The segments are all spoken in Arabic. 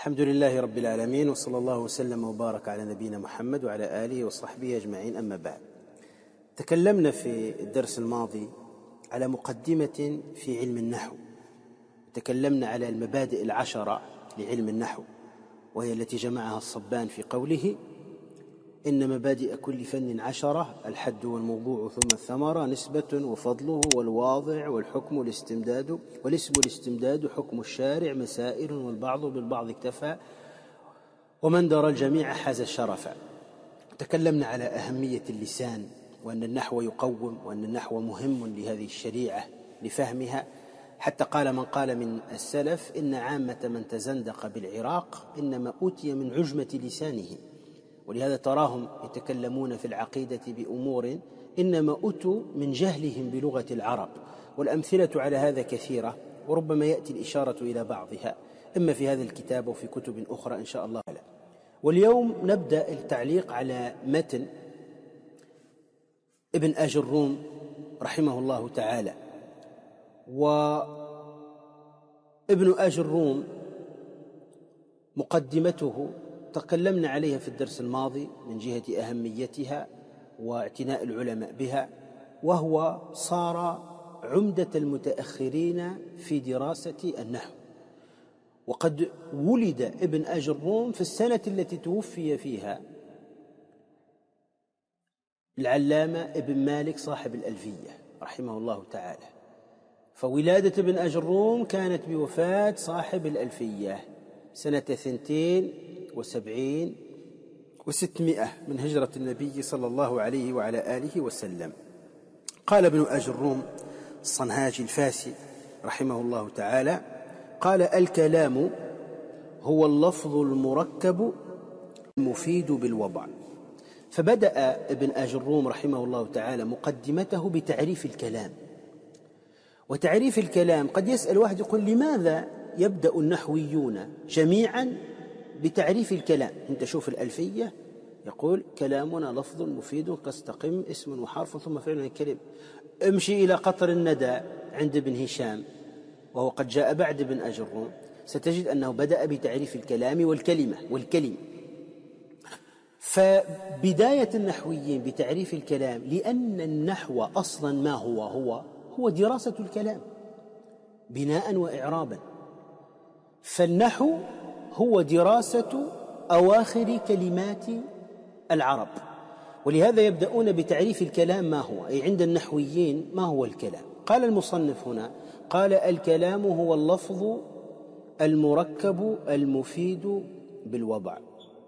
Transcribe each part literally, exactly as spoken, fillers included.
الحمد لله رب العالمين، وصلى الله وسلم وبارك على نبينا محمد وعلى آله وصحبه أجمعين. أما بعد، تكلمنا في الدرس الماضي على مقدمة في علم النحو، تكلمنا على المبادئ العشرة لعلم النحو، وهي التي جمعها الصبان في قوله: إن مبادئ كل فن عشرة، الحد والموضوع ثم الثمرة، نسبة وفضله والواضع والحكم الاستمداد، والاسم الاستمداد حكم الشارع، مسائل والبعض بالبعض اكتفى، ومن درى الجميع حاز الشرف. تكلمنا على أهمية اللسان، وأن النحو يقوم، وأن النحو مهم لهذه الشريعة لفهمها، حتى قال من قال من السلف: إن عامة من تزندق بالعراق إنما أوتي من عجمة لسانه. ولهذا تراهم يتكلمون في العقيدة بأمور إنما أتوا من جهلهم بلغة العرب. والأمثلة على هذا كثيرة، وربما يأتي الإشارة إلى بعضها إما في هذا الكتاب وفي كتب أخرى إن شاء الله. واليوم نبدأ التعليق على متن ابن آجروم رحمه الله تعالى. وابن آجروم مقدمته تكلمنا عليها في الدرس الماضي من جهة أهميتها واعتناء العلماء بها، وهو صار عمدة المتأخرين في دراسة النحو. وقد ولد ابن آجروم في السنة التي توفي فيها العلامة ابن مالك صاحب الألفية رحمه الله تعالى، فولادة ابن آجروم كانت بوفاة صاحب الألفية سنة ثنتين وسبعين وستمائة من هجرة النبي صلى الله عليه وعلى آله وسلم. قال ابن آجروم الصنهاجي الفاسي رحمه الله تعالى: قال: الكلام هو اللفظ المركب المفيد بالوضع. فبدأ ابن آجروم رحمه الله تعالى مقدمته بتعريف الكلام. وتعريف الكلام قد يسأل واحد يقول: لماذا يبدأ النحويون جميعا بتعريف الكلام؟ انت شوف الألفية يقول: كلامنا لفظ مفيد كاستقم اسم وحرف ثم فعل الكلم. امشي إلى قطر الندى عند ابن هشام وهو قد جاء بعد ابن آجروم، ستجد أنه بدأ بتعريف الكلام والكلمة والكلم. فبداية النحويين بتعريف الكلام، لأن النحو أصلا ما هو هو هو دراسة الكلام بناء وإعرابا. فالنحو هو دراسة أواخر كلمات العرب، ولهذا يبدأون بتعريف الكلام ما هو، أي عند النحويين ما هو الكلام. قال المصنف هنا: قال: الكلام هو اللفظ المركب المفيد بالوضع.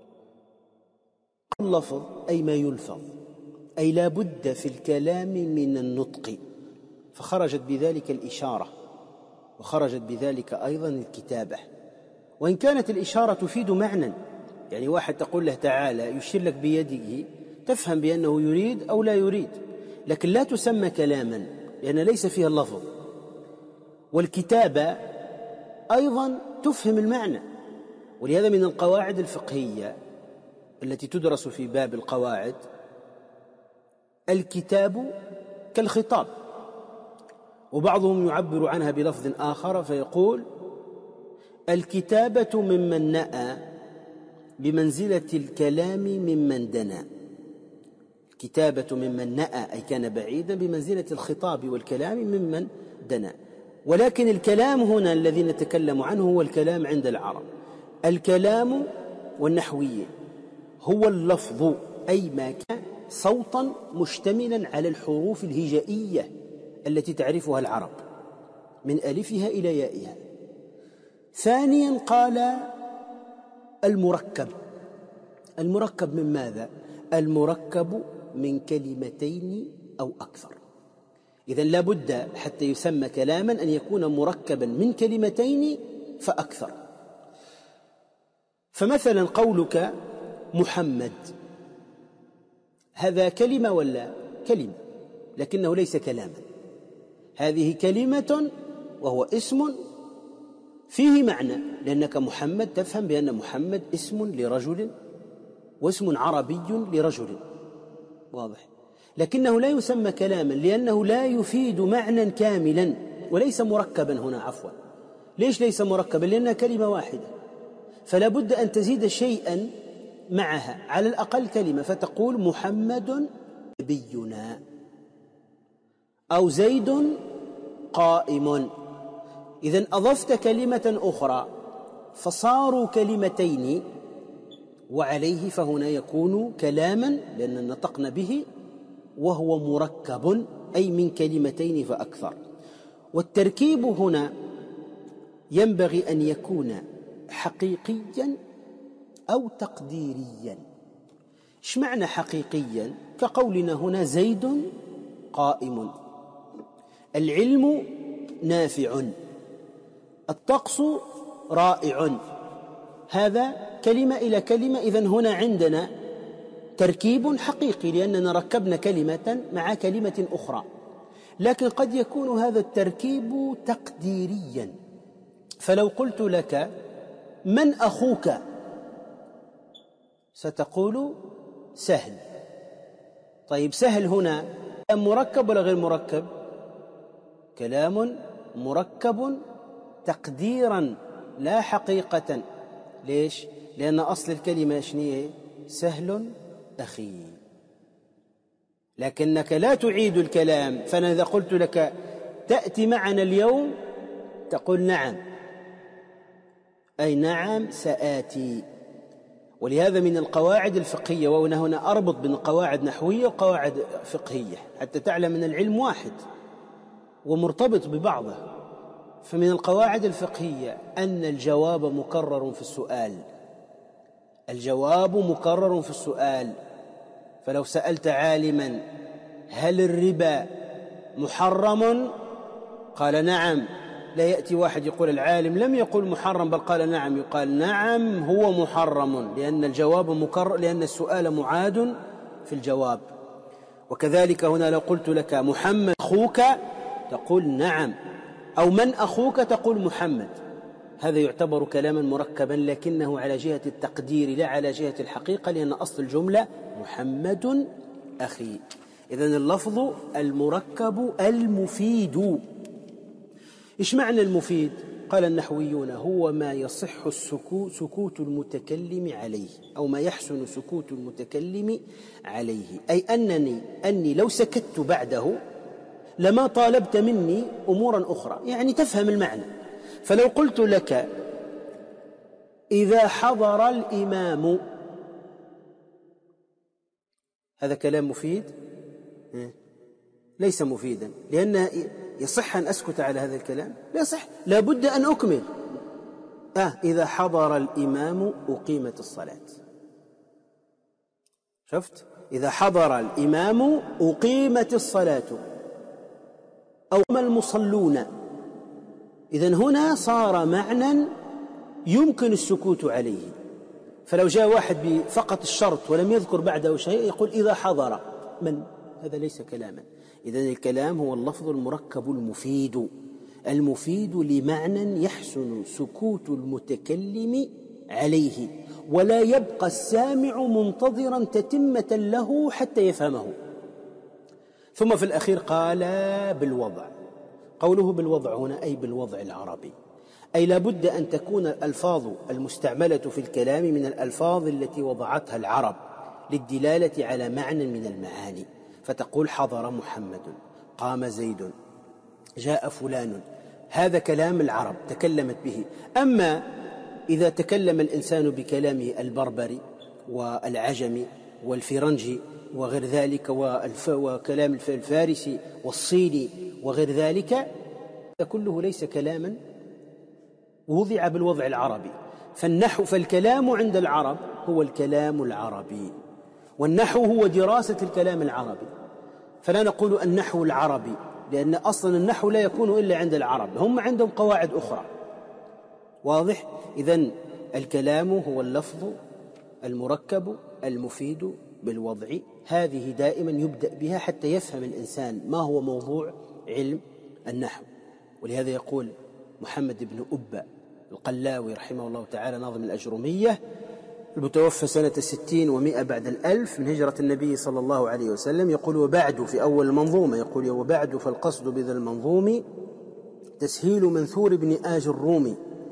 اللفظ أي ما يلفظ، أي لا بد في الكلام من النطق، فخرجت بذلك الإشارة، وخرجت بذلك أيضا الكتابة. وإن كانت الإشارة تفيد معنى، يعني واحد تقول له تعالى يشير لك بيده، تفهم بأنه يريد أو لا يريد، لكن لا تسمى كلاما لأن ليس فيها اللفظ. والكتابة أيضا تفهم المعنى. ولهذا من القواعد الفقهية التي تدرس في باب القواعد: الكتاب كالخطاب. وبعضهم يعبر عنها بلفظ آخر فيقول: الكتابة ممن نأى بمنزلة الكلام ممن دنا. الكتابة ممن نأى أي كان بعيدا بمنزلة الخطاب والكلام ممن دنا. ولكن الكلام هنا الذي نتكلم عنه هو الكلام عند العرب. الكلام والنحويين هو اللفظ، أي ما كان صوتا مشتملا على الحروف الهجائية التي تعرفها العرب من ألفها إلى يائها. ثانيا قال: المركب. المركب من ماذا؟ المركب من كلمتين أو أكثر. إذن لا بد حتى يسمى كلاما أن يكون مركبا من كلمتين فأكثر. فمثلا قولك محمد، هذا كلمة ولا كلمة؟ لكنه ليس كلاما. هذه كلمة وهو اسم فيه معنى، لأنك محمد تفهم بأن محمد اسم لرجل واسم عربي لرجل، واضح؟ لكنه لا يسمى كلاما لأنه لا يفيد معنى كاملا، وليس مركبا هنا. عفوا، ليش ليس مركبا؟ لأنها كلمة واحدة. فلا بد أن تزيد شيئا معها، على الأقل كلمة، فتقول محمد نبينا أو زيد قائم. إذن أضفت كلمة أخرى فصاروا كلمتين، وعليه فهنا يكون كلاما لأن نطقنا به، وهو مركب أي من كلمتين فأكثر. والتركيب هنا ينبغي أن يكون حقيقيا أو تقديريا. إيش معنى حقيقيا؟ كقولنا هنا زيد قائم، العلم نافع، الطقس رائع، هذا كلمة إلى كلمة. إذن هنا عندنا تركيب حقيقي لأننا ركبنا كلمة مع كلمة أخرى، لكن قد يكون هذا التركيب تقديريا. فلو قلت لك من أخوك ستقول سهل. طيب سهل هنا كلام مركب ولا غير مركب؟ كلام مركب تقديرا لا حقيقة. ليش؟ لأن أصل الكلمة شنية؟ سهل أخي، لكنك لا تعيد الكلام. فأنا إذا قلت لك تأتي معنا اليوم تقول نعم، أي نعم سآتي. ولهذا من القواعد الفقهية، وهنا هنا أربط بين قواعد نحوية وقواعد فقهية حتى تعلم أن العلم واحد ومرتبط ببعضه. فمن القواعد الفقهية أن الجواب مكرر في السؤال، الجواب مكرر في السؤال. فلو سألت عالما هل الربا محرم؟ قال نعم، لا يأتي واحد يقول العالم لم يقل محرم بل قال نعم، يقال نعم هو محرم، لأن الجواب مكرر، لأن السؤال معاد في الجواب. وكذلك هنا لو قلت لك محمد أخوك تقول نعم، أو من أخوك تقول محمد. هذا يعتبر كلاما مركبا لكنه على جهة التقدير لا على جهة الحقيقة، لأن أصل الجملة محمد أخي. إذن اللفظ المركب المفيد. إيش معنى المفيد؟ قال النحويون هو ما يصح السكوت سكوت المتكلم عليه، أو ما يحسن سكوت المتكلم عليه، أي أنني أني لو سكت بعده لما طالبت مني أمورا أخرى، يعني تفهم المعنى. فلو قلت لك إذا حضر الإمام، هذا كلام مفيد؟ ليس مفيدا، لأن يصح أن أسكت على هذا الكلام؟ لا يصح، لا بد أن أكمل. آه إذا حضر الإمام أقيمت الصلاة. شفت؟ إذا حضر الإمام أقيمت الصلاة، أو قام المصلون. إذن هنا صار معنى يمكن السكوت عليه. فلو جاء واحد بفقط الشرط ولم يذكر بعده شيء يقول إذا حضر من، هذا ليس كلاما. إذن الكلام هو اللفظ المركب المفيد، المفيد لمعنى يحسن سكوت المتكلم عليه، ولا يبقى السامع منتظرا تتمة له حتى يفهمه. ثم في الأخير قال بالوضع. قوله بالوضع هنا أي بالوضع العربي، أي لا بد أن تكون الألفاظ المستعملة في الكلام من الألفاظ التي وضعتها العرب للدلالة على معنى من المعاني. فتقول حضر محمد، قام زيد، جاء فلان، هذا كلام العرب تكلمت به. أما إذا تكلم الإنسان بكلامه البربري والعجمي والفرنجي وغير ذلك وكلام الفارسي والصيني وغير ذلك، كله ليس كلاما وضع بالوضع العربي. فالنحو فالكلام عند العرب هو الكلام العربي، والنحو هو دراسة الكلام العربي. فلا نقول النحو العربي، لأن أصلا النحو لا يكون إلا عند العرب، هم عندهم قواعد أخرى. واضح؟ إذن الكلام هو اللفظ المركب المفيد بالوضع. هذه دائما يبدأ بها حتى يفهم الإنسان ما هو موضوع علم النحو. ولهذا يقول محمد بن أبا القلاوي رحمه الله تعالى ناظم الأجرمية المتوفى سنة ستين ومئة بعد الألف من هجرة النبي صلى الله عليه وسلم، يقول وبعد في أول المنظومة، يقول وبعد فالقصد بذا المنظوم تسهيل منثور بن آج الرومي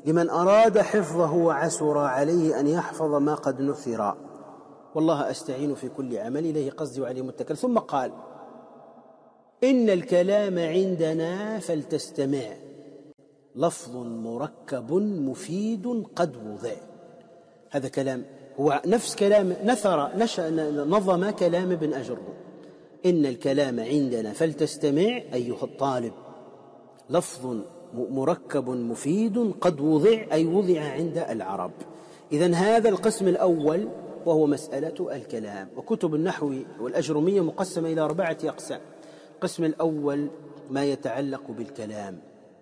لمن أراد حفظه وعسر عليه أن يحفظ ما قد نثر، والله أستعين في كل عمل إليه قصدي وعليه متكل. ثم قال: إن الكلام عندنا فلتستمع، لفظ مركب مفيد قد وضع. هذا كلام هو نفس كلام نثر نشأ نظم كلام ابن أجرم. إن الكلام عندنا فلتستمع أيها الطالب، لفظ مركب مفيد قد وضع أي وضع عند العرب. إذن هذا القسم الأول وهو مسألة الكلام. وكتب النحو والأجرمية مقسمة إلى أربعة أقسام. القسم الأول ما يتعلق بالكلام،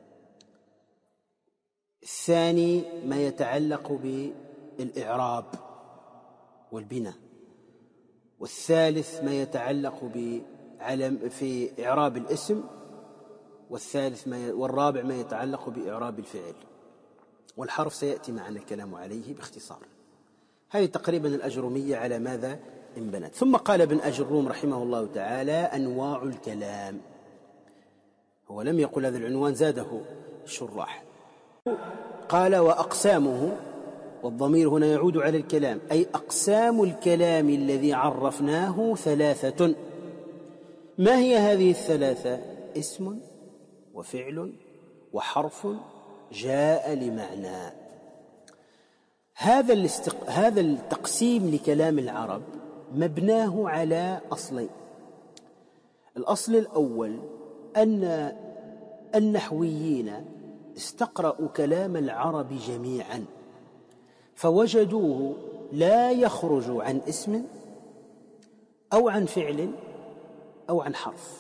الثاني ما يتعلق بالإعراب والبناء، والثالث ما يتعلق بعلم في إعراب الاسم، والثالث ما ي... والرابع ما يتعلق بإعراب الفعل، والحرف سيأتي معنا الكلام عليه باختصار. هذه تقريبا الأجرمية على ماذا انبنت. ثم قال ابن أجروم رحمه الله تعالى: أنواع الكلام. هو لم يقل هذا العنوان، زاده الشراح. قال: وأقسامه، والضمير هنا يعود على الكلام، أي أقسام الكلام الذي عرفناه ثلاثة. ما هي هذه الثلاثة؟ اسم وفعل وحرف جاء لمعنى. هذا الاستق... هذا التقسيم لكلام العرب مبناه على أصلين. الأصل الأول أن النحويين استقرأوا كلام العرب جميعا فوجدوه لا يخرج عن اسم أو عن فعل أو عن حرف.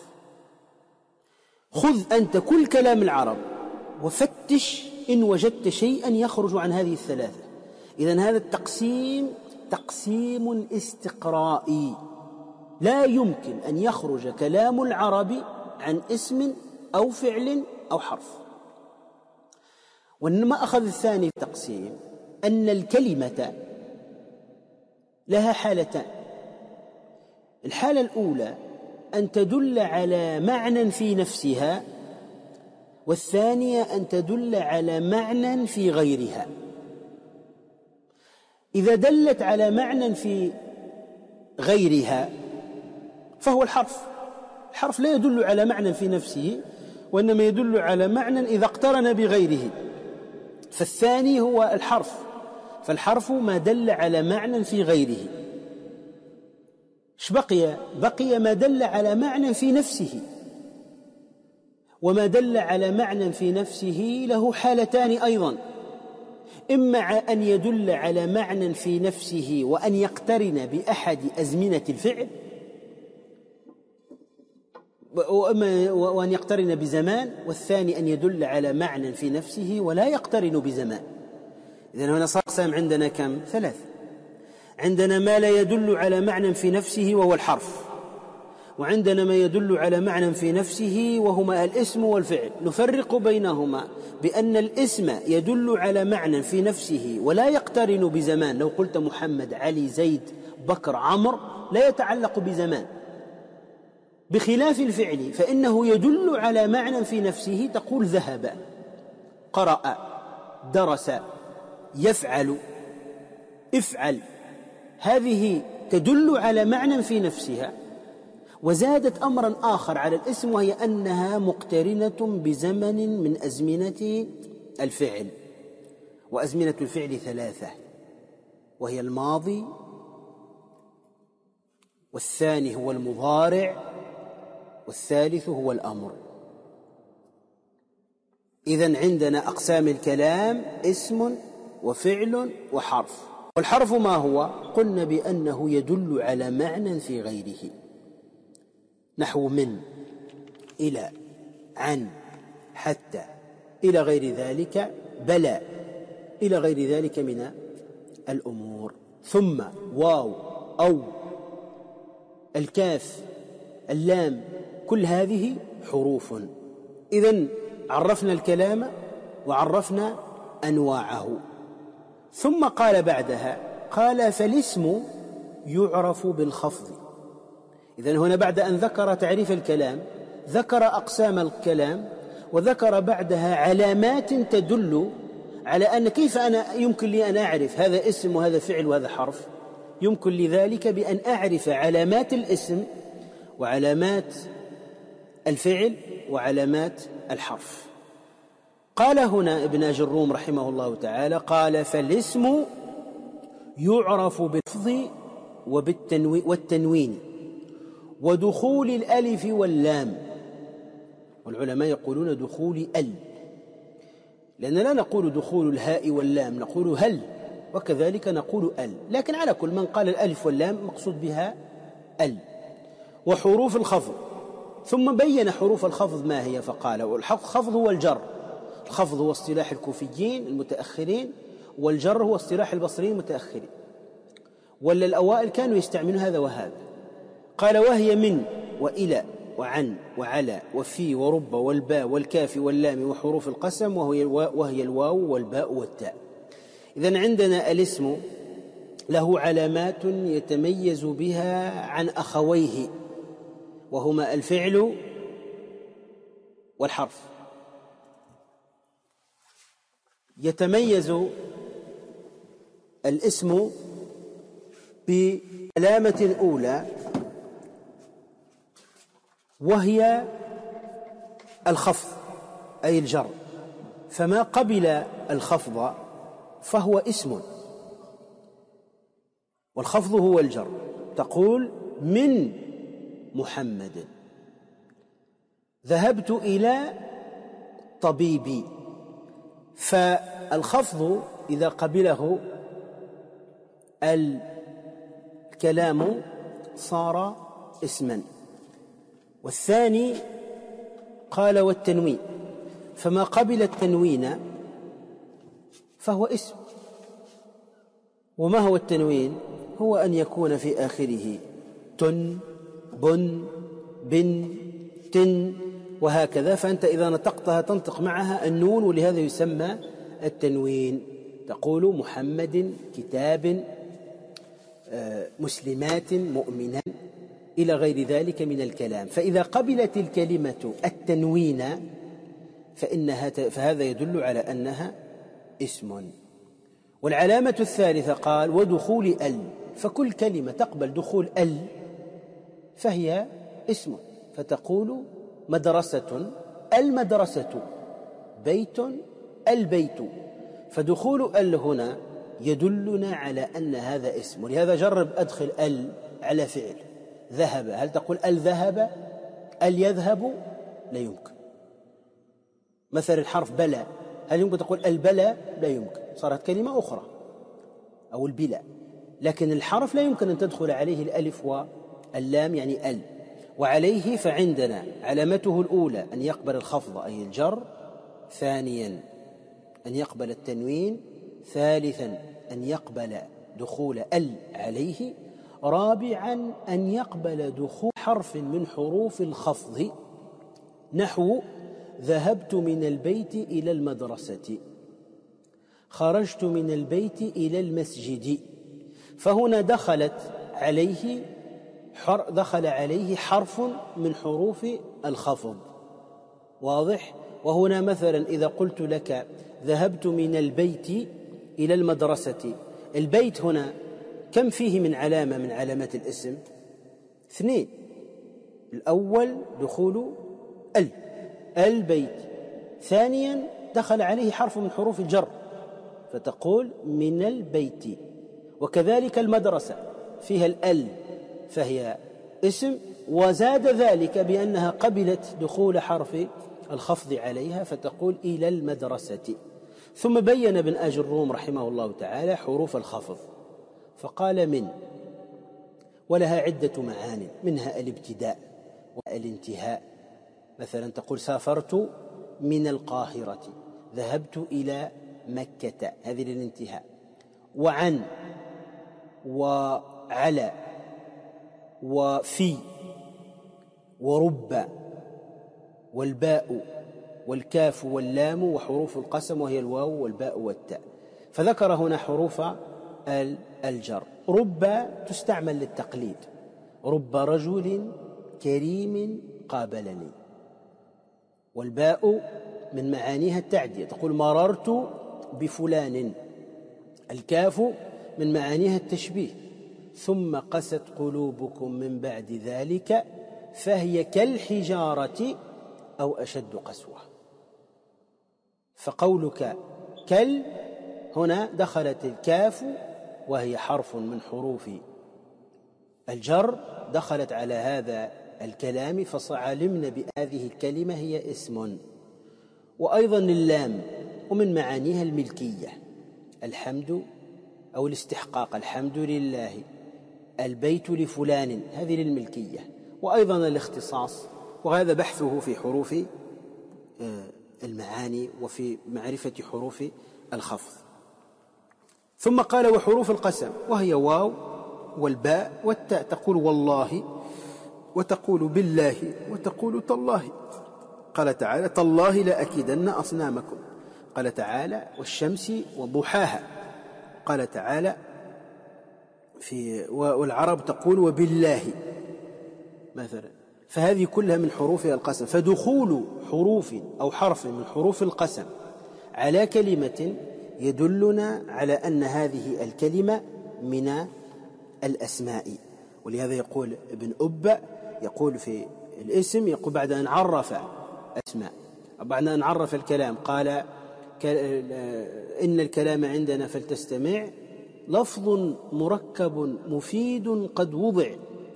خذ أنت كل كلام العرب وفتش إن وجدت شيئا يخرج عن هذه الثلاثة. إذن هذا التقسيم تقسيم استقرائي، لا يمكن أن يخرج كلام العرب عن اسم أو فعل أو حرف. وإنما أخذ الثاني تقسيم أن الكلمة لها حالتان. الحالة الأولى أن تدل على معنى في نفسها، والثانية أن تدل على معنى في غيرها. إذا دلت على معنى في غيرها فهو الحرف. الحرف لا يدل على معنى في نفسه، وإنما يدل على معنى إذا اقترن بغيره، فالثاني هو الحرف. فالحرف ما دل على معنى في غيره. ايش بقي؟ بقي ما دل على معنى في نفسه، وما دل على معنى في نفسه له حالتان أيضا: إما أن يدل على معنى في نفسه وأن يقترن بأحد أزمنة الفعل، وأن يقترن بزمان، والثاني أن يدل على معنى في نفسه ولا يقترن بزمان. إذن هنا صار أقسام عندنا كم؟ ثلاث. عندنا ما لا يدل على معنى في نفسه وهو الحرف، وعندنا ما يدل على معنى في نفسه وهما الاسم والفعل. نفرق بينهما بأن الاسم يدل على معنى في نفسه ولا يقترن بزمان. لو قلت محمد، علي، زيد، بكر، عمر، لا يتعلق بزمان، بخلاف الفعل فإنه يدل على معنى في نفسه. تقول ذهب، قرأ، درس، يفعل، افعل، هذه تدل على معنى في نفسها. وزادت أمرا آخر على الاسم، وهي أنها مقترنة بزمن من أزمنة الفعل. وأزمنة الفعل ثلاثة، وهي الماضي، والثاني هو المضارع، والثالث هو الأمر. إذن عندنا أقسام الكلام: اسم وفعل وحرف. والحرف ما هو؟ قلنا بأنه يدل على معنى في غيره، نحو من، إلى، عن، حتى، إلى غير ذلك، بلى، إلى غير ذلك من الأمور. ثم واو، أو، الكاف، اللام، كل هذه حروف. إذن عرفنا الكلام وعرفنا أنواعه. ثم قال بعدها، قال: فالاسم يعرف بالخفض. إذن هنا بعد أن ذكر تعريف الكلام ذكر أقسام الكلام، وذكر بعدها علامات تدل على أن كيف أنا يمكن لي أن أعرف هذا اسم وهذا فعل وهذا حرف؟ يمكن لي ذلك بأن أعرف علامات الاسم وعلامات الفعل وعلامات الحرف. قال هنا ابن أجروم رحمه الله تعالى قال: فالاسم يعرف باللفظ والتنوين ودخول الألف واللام، والعلماء يقولون دخول ال، لأننا لا نقول دخول الهاء واللام، نقول هل، وكذلك نقول ال، لكن على كل من قال الألف واللام مقصود بها ال. وحروف الخفض، ثم بين حروف الخفض ما هي فقال: والخفض هو الجر. الخفض هو اصطلاح الكوفيين المتأخرين، والجر هو اصطلاح البصريين المتأخرين، ولا الأوائل كانوا يستعملون هذا وهذا. قال: وهي من وإلى وعن وعلى وفي ورب والباء والكاف واللام وحروف القسم، وهي وهي الواو والباء والتاء. إذن عندنا الاسم له علامات يتميز بها عن أخويه، وهما الفعل والحرف. يتميز الاسم بعلامة أولى، وهي الخفض أي الجر، فما قبل الخفض فهو اسم، والخفض هو الجر. تقول: من محمد، ذهبت إلى طبيبي. فالخفض إذا قبله الكلام صار اسما. والثاني قال: والتنوين، فما قبل التنوين فهو اسم. وما هو التنوين؟ هو أن يكون في آخره تن، بن، بن، تن، وهكذا. فأنت إذا نطقتها تنطق معها النون، ولهذا يسمى التنوين. تقول: محمد، كتاب، مسلمات، مؤمنا، إلى غير ذلك من الكلام. فإذا قبلت الكلمة التنوين فإنها فهذا يدل على أنها اسم. والعلامة الثالثة قال: ودخول ال، فكل كلمة تقبل دخول ال فهي اسم. فتقول: مدرسة، المدرسة، بيت، البيت. فدخول ال هنا يدلنا على أن هذا اسم. ولهذا جرب أدخل ال على فعل ذهب، هل تقول ال ذهب؟ ال يذهب؟ لا يمكن. مثل الحرف بلى، هل يمكن تقول البلى؟ لا يمكن، صارت كلمة أخرى، أو البلا. لكن الحرف لا يمكن أن تدخل عليه الألف واللام، يعني ال. وعليه فعندنا علامته الأولى أن يقبل الخفض أي الجر، ثانيا أن يقبل التنوين، ثالثا أن يقبل دخول ال عليه، رابعا أن يقبل دخول حرف من حروف الخفض، نحو: ذهبت من البيت إلى المدرسة، خرجت من البيت إلى المسجد. فهنا دخلت عليه دخل عليه حرف من حروف الخفض، واضح؟ وهنا مثلا إذا قلت لك: ذهبت من البيت إلى المدرسة، البيت هنا كم فيه من علامة من علامات الاسم؟ اثنين. الأول دخول ال، البيت. ثانيا دخل عليه حرف من حروف الجر، فتقول: من البيت. وكذلك المدرسة فيها الال فهي اسم، وزاد ذلك بأنها قبلت دخول حرف الخفض عليها، فتقول: إلى المدرسة. ثم بين ابن أجروم رحمه الله تعالى حروف الخفض، فقال: من، ولها عدة معان، منها الابتداء والانتهاء. مثلا تقول: سافرت من القاهرة، ذهبت إلى مكة، هذه للانتهاء. وعن، وعلى، وفي، ورب، والباء، والكاف واللام، وحروف القسم وهي الواو والباء والتاء. فذكر هنا حروف الجر. رب تستعمل للتقليد، رب رجل كريم قابلني. والباء من معانيها التعدية، تقول: مررت بفلان. الكاف من معانيها التشبيه. ثم قست قلوبكم من بعد ذلك فهي كالحجارة أو أشد قسوة. فقولك كل هنا دخلت الكاف وهي حرف من حروف الجر، دخلت على هذا الكلام فعلمنا بهذه الكلمة هي اسم. وأيضا اللام ومن معانيها الملكية، الحمد أو الاستحقاق، الحمد لله، البيت لفلان، هذه للملكية. وأيضا الاختصاص، وهذا بحثه في حروف المعاني وفي معرفة حروف الخفض. ثم قال وحروف القسم، وهي واو والباء والتاء، تقول والله وتقول بالله وتقول تالله. قال تعالى تالله لأكيدن أصنامكم. قال تعالى والشمس وضحاها. قال تعالى في والعرب تقول وبالله مثلا. فهذه كلها من حروف القسم. فدخول حروف أو حرف من حروف القسم على كلمة يدلنا على أن هذه الكلمة من الأسماء. ولهذا يقول ابن أبا يقول في الاسم، يقول بعد أن عرف أسماء، بعد أن عرف الكلام قال إن الكلام عندنا فلتستمع لفظ مركب مفيد قد وضع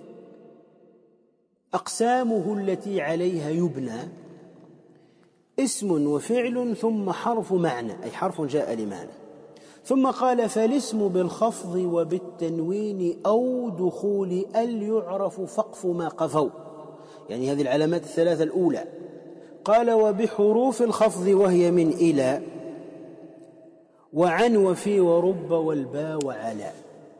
أقسامه التي عليها يبنى اسم وفعل ثم حرف معنى، أي حرف جاء لمعنى. ثم قال فالاسم بالخفض وبالتنوين أو دخول ال يعرف فقف ما قفوا، يعني هذه العلامات الثلاثة الأولى. قال وبحروف الخفض وهي من إلى وعن وفي ورب والباء وعلى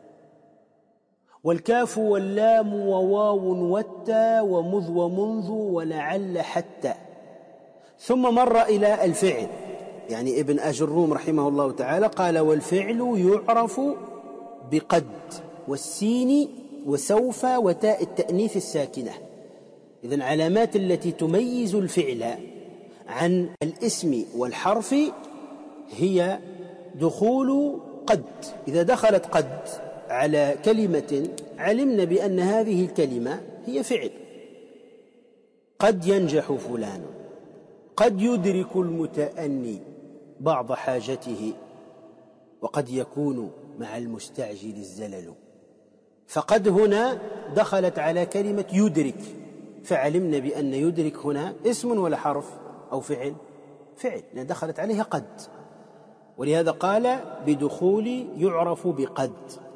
والكاف واللام وواو والتاء ومذ ومنذ ولعل حتى. ثم مر إلى الفعل، يعني ابن أجروم رحمه الله تعالى قال والفعل يعرف بقد والسين وسوف وتاء التأنيث الساكنة. إذن علامات التي تميز الفعل عن الاسم والحرف هي دخول قد. إذا دخلت قد على كلمة علمنا بأن هذه الكلمة هي فعل. قد ينجح فلان، قد يدرك المتأني بعض حاجته، وقد يكون مع المستعجل الزلل. فقد هنا دخلت على كلمة يدرك، فعلمنا بأن يدرك هنا اسم ولا حرف أو فعل؟ فعل، لأن دخلت عليها قد. ولهذا قال بدخول يعرف بقد.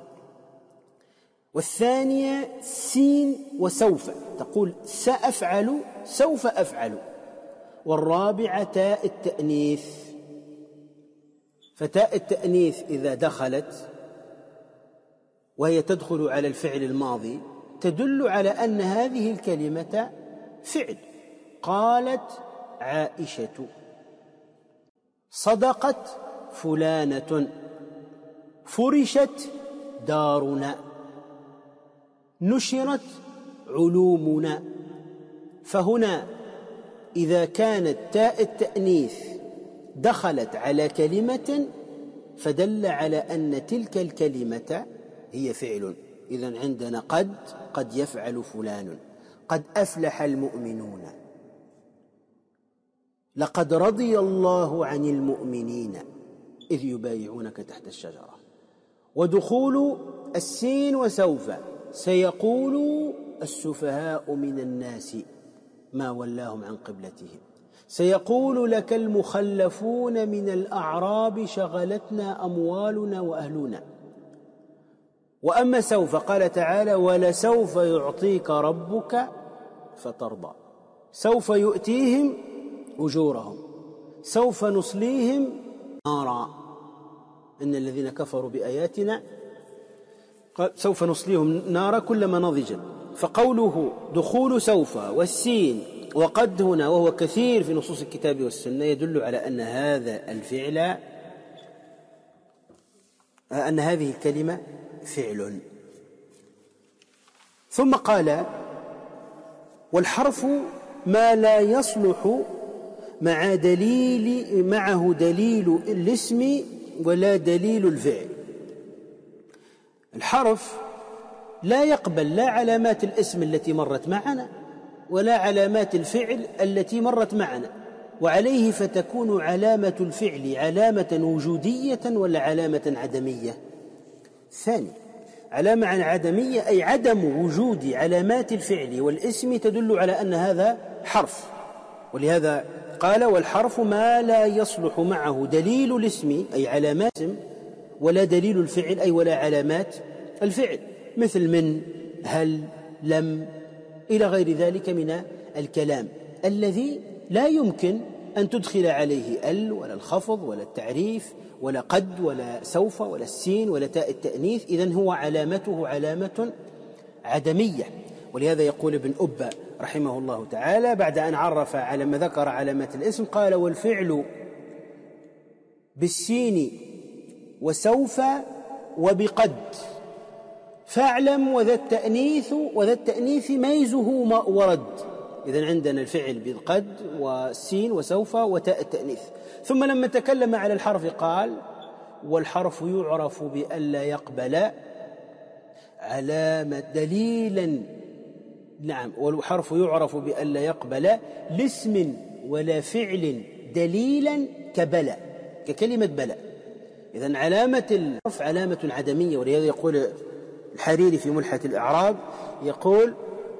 والثانية سين وسوف، تقول سأفعل سوف أفعل. والرابعة تاء التأنيث، فتاء التأنيث إذا دخلت وهي تدخل على الفعل الماضي تدل على أن هذه الكلمة فعل. قالت عائشة، صدقت فلانة، فرشت دارنا، نشرت علومنا. فهنا إذا كانت تاء التأنيث دخلت على كلمة فدل على أن تلك الكلمة هي فعل. إذن عندنا قد قد يفعل فلان، قد أفلح المؤمنون، لقد رضي الله عن المؤمنين إذ يبايعونك تحت الشجرة. ودخول السين وسوف، سيقول السفهاء من الناس ما ولاهم عن قبلتهم، سيقول لك المخلفون من الأعراب شغلتنا أموالنا وأهلنا. وأما سوف قال تعالى ولسوف يعطيك ربك فترضى. سوف يؤتيهم أجورهم، سوف نصليهم نارا إن الذين كفروا بآياتنا قال سوف نصليهم نارا كلما نضجت. فقوله دخول سوف والسين وقد هنا وهو كثير في نصوص الكتاب والسنة يدل على أن هذا الفعل أن هذه الكلمة فعل. ثم قال والحرف ما لا يصلح مع دليل معه دليل الاسم ولا دليل الفعل. الحرف لا يقبل لا علامات الاسم التي مرت معنا ولا علامات الفعل التي مرت معنا، وعليه فتكون علامة الفعل علامة وجودية ولا علامة عدمية؟ ثاني، علامة عدمية أي عدم وجود علامات الفعل والاسم تدل على أن هذا حرف، ولهذا قال والحرف ما لا يصلح معه دليل الاسم أي علامات ولا دليل الفعل أي ولا علامات الفعل، مثل من، هل، لم، إلى غير ذلك من الكلام الذي لا يمكن أن تدخل عليه ال ولا الخفض ولا التعريف ولا قد ولا سوف ولا السين ولا تاء التأنيث، إذن هو علامته علامة عدمية. ولهذا يقول ابن أبا رحمه الله تعالى بعد أن عرف على ما ذكر علامات الاسم قال والفعل بالسين وسوف وبقد فاعلم وذا التأنيث وذا التأنيث ميزه ما ورد. إذن عندنا الفعل بقد والسين وسوف وتاء التأنيث. ثم لما تكلم على الحرف قال والحرف يعرف بألا يقبل علامة دليلا، نعم، والحرف يعرف بألا يقبل لاسم ولا فعل دليلا كبلى، ككلمة بلى. إذن علامة الحرف علامة عدمية، ولهذا يقول الحريري في ملحة الإعراب يقول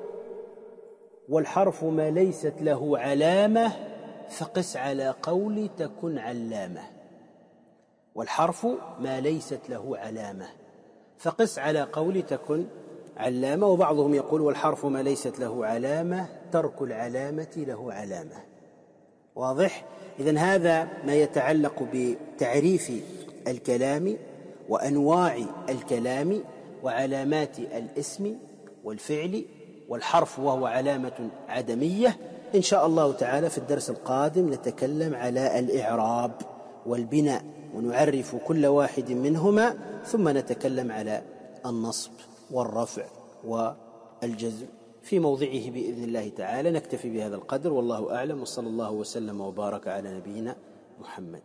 والحرف ما ليست له علامة فقس على قول تكن علامة. والحرف ما ليست له علامة فقس على قول تكن علامة. وبعضهم يقول والحرف ما ليست له علامة ترك العلامة له علامة. واضح؟ إذن هذا ما يتعلق بتعريف الكلام وأنواع الكلام وعلامات الاسم والفعل والحرف وهو علامة عدمية. إن شاء الله تعالى في الدرس القادم نتكلم على الإعراب والبناء ونعرف كل واحد منهما، ثم نتكلم على النصب والرفع والجزم في موضعه بإذن الله تعالى. نكتفي بهذا القدر والله أعلم، وصلى الله وسلم وبارك على نبينا محمد.